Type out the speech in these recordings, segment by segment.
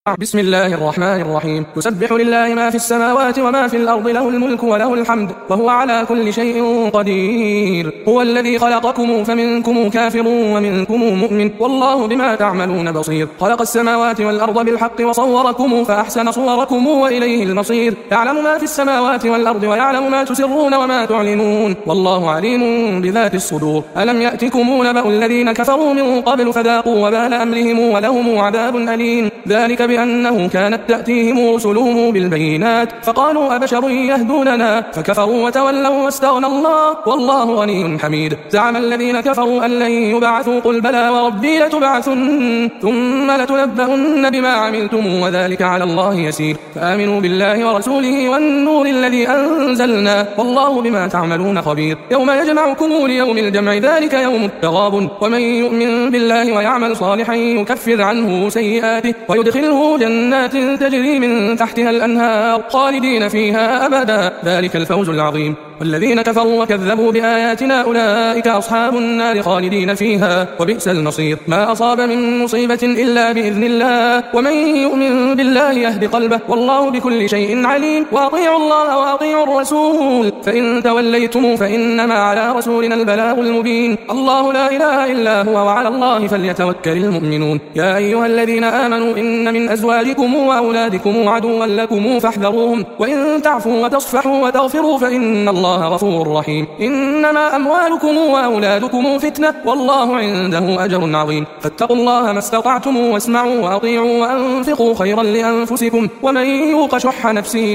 بسم الله الرحمن الرحيم. يسبح لله ما في السماوات وما في الأرض، له الملك وله الحمد وهو على كل شيء قدير. هو الذي خلقكم فمنكم كافر ومنكم مؤمن، والله بما تعملون بصير. خلق السماوات والأرض بالحق وصوركم فأحسن صوركم وإليه المصير. يعلم ما في السماوات والأرض ويعلم ما تسرون وما تعلنون، والله عليم بذات الصدور. ألم يأتكم نبأ الذين كفروا من قبل فذاقوا وبال أمرهم ولهم عذاب أليم. ذلك بأنه كانت تأتيهم رسلهم بالبينات فقالوا أبشر يهدوننا فكفروا وتولوا واستغنى الله والله غني حميد. زعم الذين كفروا أن لن يبعثوا، قل بلى وربي لتبعثن ثم لتنبؤن بما عملتم وذلك على الله يسير. فآمنوا بالله ورسوله والنور الذي أنزلنا والله بما تعملون خبير. يوم يجمعكم ليوم الجمع، ذلك يوم التغابن. ومن يؤمن بالله ويعمل صالحا يكفر عنه سيئاته ويدخله جنات تجري من تحتها الأنهار خالدين فيها أبدا، ذلك الفوز العظيم. والذين كفروا وكذبوا بآياتنا أولئك أصحاب النار خالدين فيها وبئس المصير. ما أصاب من مصيبة إلا بإذن الله، ومن يؤمن بالله يهد قلبه والله بكل شيء عليم. وأطيعوا الله وأطيعوا الرسول، فإن توليتم فإنما على رسولنا البلاغ المبين. الله لا إله إلا هو وعلى الله فليتوكل المؤمنون. يا أيها الذين آمنوا إن من أزواجكم وأولادكم عدوا لكم فاحذروهم، وإن تعفوا وتصفحوا وتغفروا فإن الله غفور رحيم. إنما أموالكم وأولادكم فتنة والله عنده أجر عظيم. فاتقوا الله ما استطعتم واسمعوا وأطيعوا وأنفقوا خيرا لأنفسكم، ومن يوق شح نفسه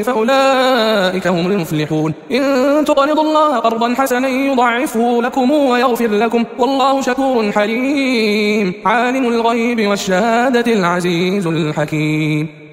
فأولئك هم المفلحون. إن تقرضوا الله قرضا حسنا يضاعفه لكم ويغفر لكم والله شكور حليم. عالم الغيب والشهادة العزيز الحكيم.